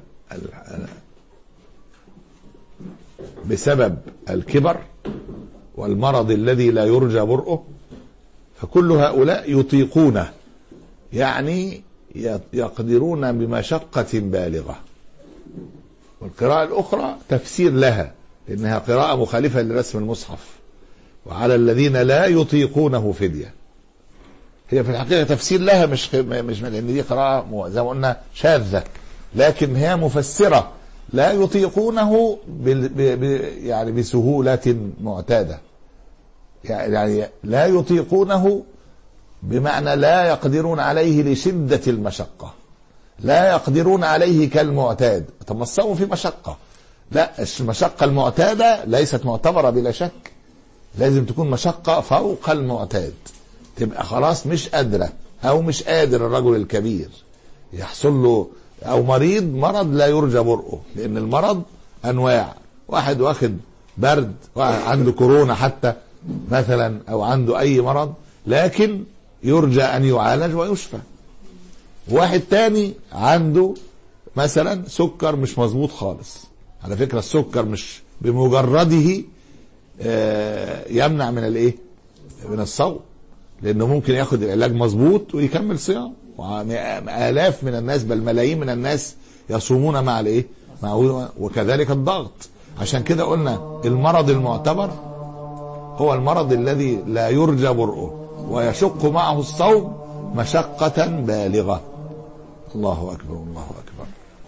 بسبب الكبر والمرض الذي لا يرجى برؤه. فكل هؤلاء يطيقونه، يعني يقدرون بمشقة بالغة. والقراءة الأخرى تفسير لها، لأنها قراءة مخالفة لرسم المصحف: وعلى الذين لا يطيقونه فدية. هي في الحقيقة تفسير لها، مش مش لأن دي قراءة زي ما قلنا شاذة، لكن هي مفسرة لا يطيقونه يعني بسهولة معتادة. يعني لا يطيقونه بمعنى لا يقدرون عليه لشدة المشقة، لا يقدرون عليه كالمعتاد. طب ما الصوم في مشقة، لا، المشقة المعتادة ليست معتبرة بلا شك، لازم تكون مشقة فوق المعتاد، تبقى خلاص مش قادرة أو مش قادر الرجل الكبير يحصل له، أو مريض مرض لا يرجى برؤه، لأن المرض أنواع، واحد واخد برد، واحد عنده كورونا حتى مثلا، أو عنده أي مرض لكن يرجى أن يعالج ويشفى. واحد تاني عنده مثلا سكر مش مظبوط خالص. على فكرة السكر مش بمجرده يمنع من الايه من الصوم، لانه ممكن ياخد العلاج مظبوط ويكمل صيام، وآلاف من الناس بل ملايين من الناس يصومون مع الايه مع وكذلك الضغط. عشان كده قلنا المرض المعتبر هو المرض الذي لا يرجى برؤه ويشق معه الصوم مشقة بالغة. الله أكبر الله أكبر.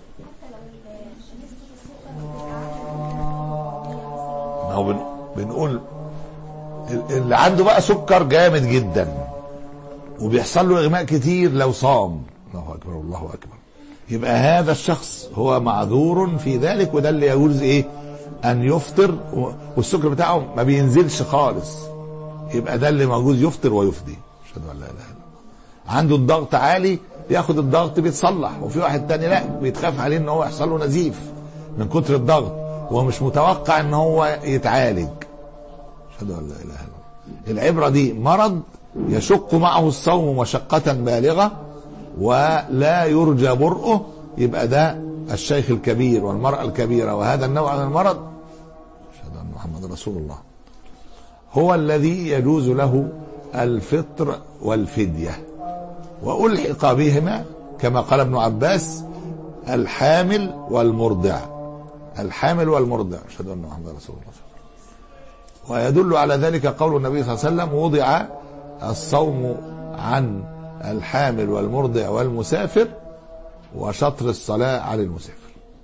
ما هو بنقول اللي عنده بقى سكر جامد جدا وبيحصل له إغماء كتير لو صام، الله أكبر الله أكبر، يبقى هذا الشخص هو معذور في ذلك، وده اللي يجوز إيه أن يفطر والسكر بتاعه ما بينزلش خالص، يبقى ده اللي موجود يفطر ويفدي. أشهد أن لا إله إلا الله. عنده الضغط عالي ياخد الضغط بيتصلح، وفي واحد تاني لا بيتخاف عليه ان هو يحصل له نزيف من كتر الضغط ومش متوقع ان هو يتعالج. أشهد أن لا إله إلا الله. العبرة دي مرض يشق معه الصوم مشقة بالغة ولا يرجى برؤه، يبقى ده الشيخ الكبير والمرأة الكبيرة، وهذا النوع من المرض أشهد أن محمد رسول الله هو الذي يجوز له الفطر والفدية، وألحق بهما كما قال ابن عباس الحامل والمرضع، الحامل والمرضع. أشهد أن محمد رسول الله. ويدل على ذلك قول النبي صلى الله عليه وسلم: وضع الصوم عن الحامل والمرضع والمسافر وشطر الصلاة على المسافر.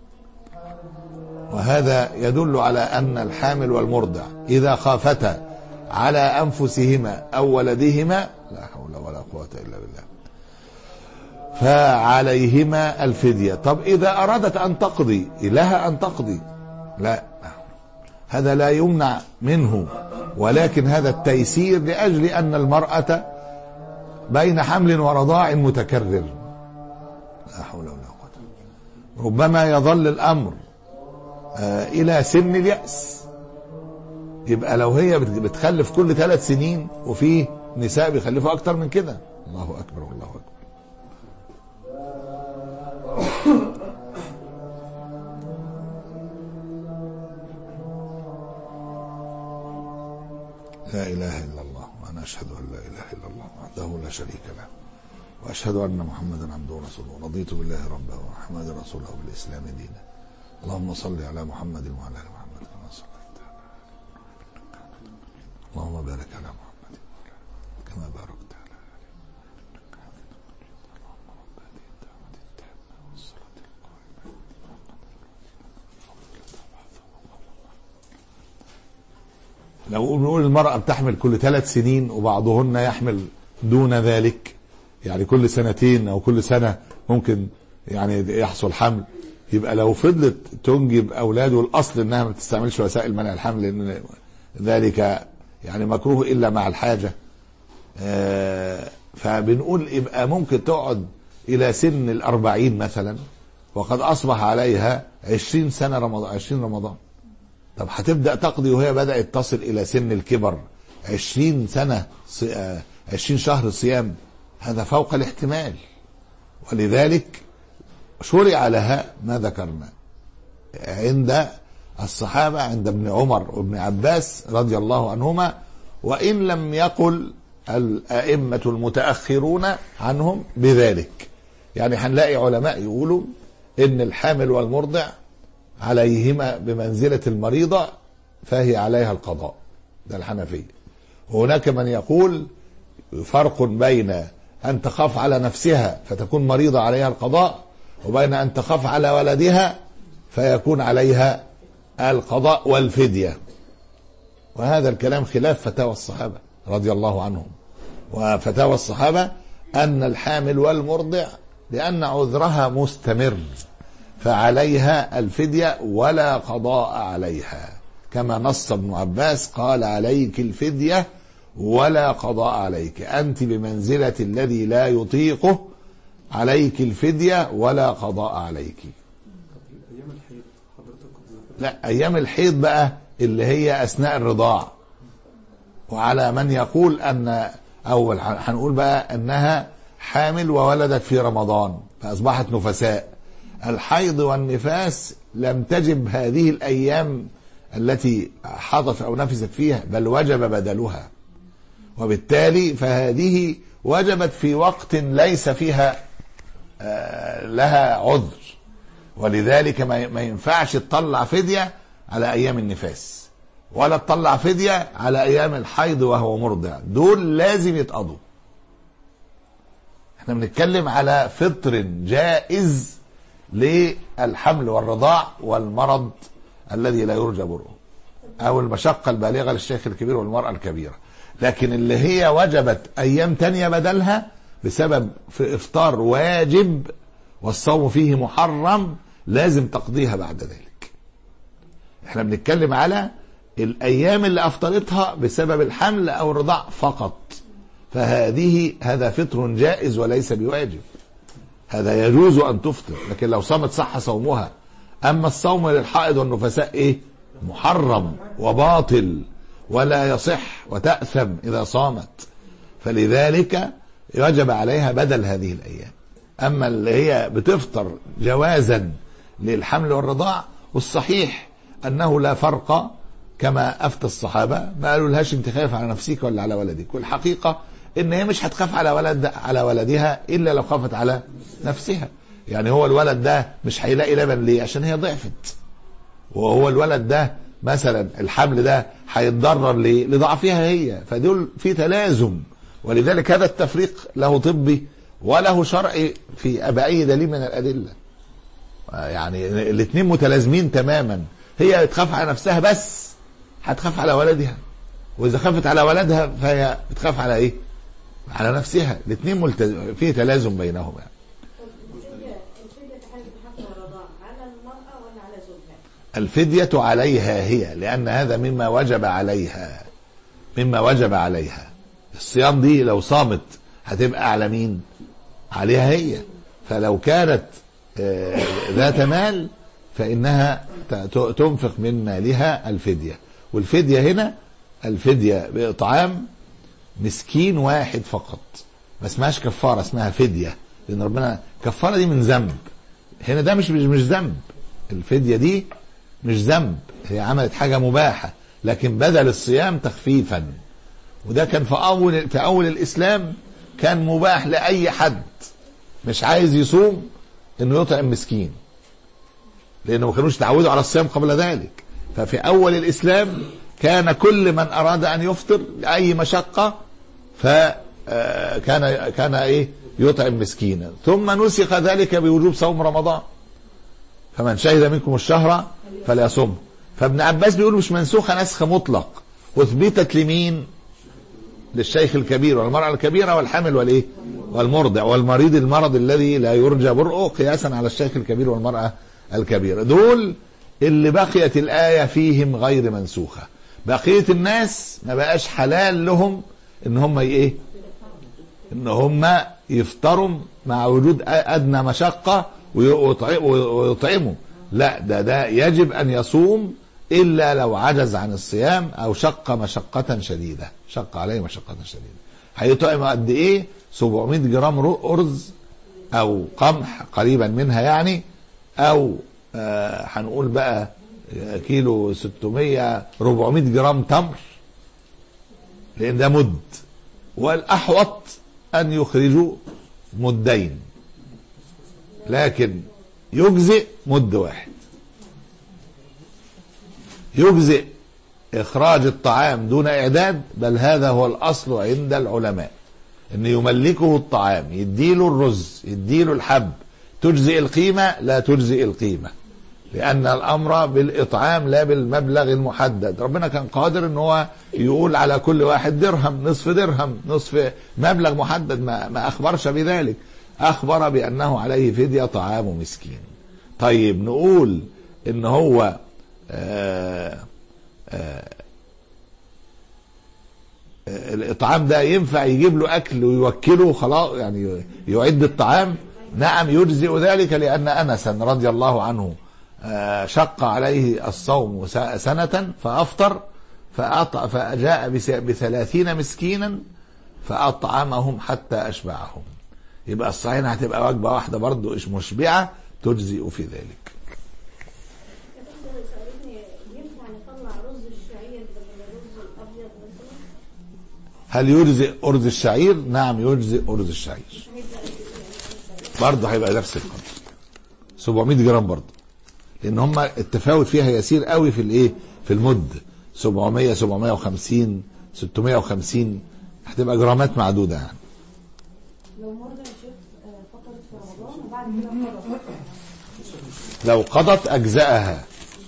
وهذا يدل على أن الحامل والمرضع إذا خافتا على أنفسهما أو ولدهما لا حول ولا قوة إلا بالله فعليهما الفدية. طب إذا أرادت أن تقضي لها أن تقضي، لا، هذا لا يمنع منه، ولكن هذا التيسير لأجل أن المرأة بين حمل ورضاع متكرر، لا حول ولا قوة، ربما يظل الأمر آه إلى سن اليأس. يبقى لو هي بتخلف كل ثلاث سنين، وفي نساء بيخلفوا أكتر من كده، الله أكبر الله أكبر. لا إله إلا الله، وأنا أشهد أن لا إله إلا الله وحده لا شريك له، وأشهد أن محمدا عبده ورسوله. رضيت بالله ربا ومحمد رسوله وبالإسلام دينا. اللهم صل على محمد وعلى آل محمد كما صليت على اللهم بارك على محمد كما باركت على اللهم رب هذه الدعوة التامة والصلاة القائمة لو نقول المرأة بتحمل كل ثلاث سنين وبعضهن يحمل دون ذلك، يعني كل سنتين او كل سنة ممكن يعني يحصل حمل، يبقى لو فضلت تنجب اولاد والاصل انها ما بتستعملش وسائل منع الحمل لان ذلك يعني مكروه الا مع الحاجة، فبنقول يبقى ممكن تقعد الى سن الاربعين مثلا وقد اصبح عليها عشرين سنة رمضان عشرين رمضان. طب هتبدأ تقضي وهي بدأت تصل الى سن الكبر عشرين سنة عشرين شهر صيام، هذا فوق الاحتمال. ولذلك شرع لها ما ذكرنا عند الصحابة، عند ابن عمر وابن عباس رضي الله عنهما، وإن لم يقل الأئمة المتأخرون عنهم بذلك. يعني هنلاقي علماء يقولوا إن الحامل والمرضع عليهما بمنزلة المريضة فهي عليها القضاء، ده الحنفية. وهناك من يقول فرق بين أن تخاف على نفسها فتكون مريضة عليها القضاء، وبين أن تخاف على ولدها فيكون عليها القضاء والفدية. وهذا الكلام خلاف فتاوى الصحابة رضي الله عنهم. وفتاوى الصحابة أن الحامل والمرضع لأن عذرها مستمر فعليها الفدية ولا قضاء عليها، كما نص ابن عباس قال عليك الفدية ولا قضاء عليك، أنت بمنزلة الذي لا يطيقه، عليك الفدية ولا قضاء عليك. أيام الحيض حضرتك؟ لا، أيام الحيض بقى اللي هي أثناء الرضاع. وعلى من يقول أن أول هنقول بقى أنها حامل وولدت في رمضان فأصبحت نفساء، الحيض والنفاس لم تجب هذه الأيام التي حضت أو نفست فيها، بل وجب بدلها، وبالتالي فهذه وجبت في وقت ليس فيها لها عذر. ولذلك ما ينفعش تطلع فدية على أيام النفاس ولا تطلع فدية على أيام الحيض وهو مرضع، دول لازم يتقضوا. احنا بنتكلم على فطر جائز للحمل والرضاع والمرض الذي لا يرجى برؤه أو المشقة البالغة للشيخ الكبير والمرأة الكبيرة. لكن اللي هي وجبت أيام تانية بدلها بسبب في إفطار واجب والصوم فيه محرم لازم تقضيها بعد ذلك. احنا بنتكلم على الأيام اللي أفطرتها بسبب الحمل أو الرضاع فقط، فهذه هذا فطر جائز وليس بواجب، هذا يجوز أن تفطر، لكن لو صامت صح صومها. أما الصوم للحائض والنفساء إيه؟ محرم وباطل ولا يصح وتأثم إذا صامت، فلذلك يجب عليها بدل هذه الأيام. أما اللي هي بتفطر جوازا للحمل والرضاع، والصحيح أنه لا فرق كما أفتى الصحابة، ما قالوا لهاش انت خايف على نفسك ولا على ولدك، والحقيقة إن هي مش هتخاف على ولد على ولدها إلا لو خافت على نفسها. يعني هو الولد ده مش هيلاقي لبن ليه؟ عشان هي ضعفت. وهو الولد ده مثلا الحمل ده هيتضرر ليه؟ لضعفها هي. فدول في تلازم، ولذلك هذا التفريق له طبي وله شرعي في بأي دليل من الأدلة. يعني الاثنين متلازمين تماما. هي تخاف على نفسها بس هتخاف على ولدها، وإذا خافت على ولدها فهي بتخاف على إيه؟ على نفسها. الاثنين ملتز... فيه تلازم بينهم يعني. الفدية عليها هي، لأن هذا مما وجب عليها مما وجب عليها. الصيام دي لو صامت هتبقى على مين؟ عليها هي. فلو كانت ذات مال فإنها تنفق من مالها الفدية. والفدية هنا الفدية بإطعام مسكين واحد فقط، ما اسمهاش كفارة، اسمها فدية، لأن ربنا كفارة دي من ذنب، هنا ده مش مش ذنب. الفدية دي مش ذنب، هي عملت حاجة مباحة، لكن بدل الصيام تخفيفا. وده كان في أول في أول الإسلام كان مباح لأي حد مش عايز يصوم انه يطعم مسكين، لانه ما كانوش تعودوا على الصيام قبل ذلك. ففي اول الاسلام كان كل من اراد ان يفطر لاي مشقه فكان كان ايه يطعم مسكينا، ثم نسخ ذلك بوجوب صوم رمضان، فمن شهد منكم الشهر فليصم. فابن عباس بيقول مش منسوخه نسخ مطلق، واثبتت لمين؟ للشيخ الكبير والمرأة الكبيرة والحامل والايه والمرضع والمريض المرض الذي لا يرجى برؤه، قياسا على الشيخ الكبير والمرأة الكبيرة. دول اللي بقيت الآية فيهم غير منسوخة. بقية الناس ما بقاش حلال لهم ان هم ايه ان هم يفطروا مع وجود ادنى مشقة ويطعموا، لا، ده ده يجب ان يصوم إلا لو عجز عن الصيام أو شق مشقة شديدة، شق عليه مشقة شديدة. هيطعم قد إيه؟ سبعمائة جرام أرز أو قمح قريبا منها يعني، أو آه هنقول بقى كيلو ستمائة أربعمائة جرام تمر، لأن ده مد. والأحوط أن يخرجوا مدين، لكن يجزئ مد واحد. يجزئ إخراج الطعام دون إعداد، بل هذا هو الأصل عند العلماء، أن يملكه الطعام، يديله الرز، يديله الحب، تجزئ القيمة لا تجزئ القيمة، لأن الأمر بالإطعام لا بالمبلغ المحدد. ربنا كان قادر أن هو يقول على كل واحد درهم، نصف درهم، نصف مبلغ محدد، ما, ما أخبرش بذلك، أخبر بأنه عليه فدية طعام مسكين. طيب نقول أن هو آآ آآ الإطعام ده ينفع يجيب له أكل ويوكله خلاص، يعني يعد الطعام؟ نعم يجزئ ذلك، لأن أنسا رضي الله عنه شق عليه الصوم سنة فأفطر فجاء بثلاثين مسكينا فأطعمهم حتى أشبعهم. يبقى الصحيح هتبقى وجبة واحدة برضو إيش مشبعة تجزئ في ذلك. هل يجزئ أرز الشعير؟ نعم يجزئ أرز الشعير، برضه هيبقى نفس القدر سبعمائة جرام برضه، لأن هم التفاوت فيها يسير قوي في الايه في المد، سبعمائة سبعمائة وخمسين ستمائة وخمسين، هتبقى جرامات معدودة يعني. لو مرضى الشيخ فطرت في رمضان وبعد كده قضت، لو قضت أجزأها.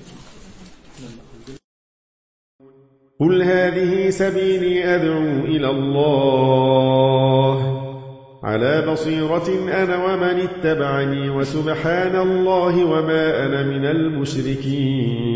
قل هذه سبيلي أدعو إلى الله على بصيرة أنا ومن اتبعني وسبحان الله وما أنا من المشركين.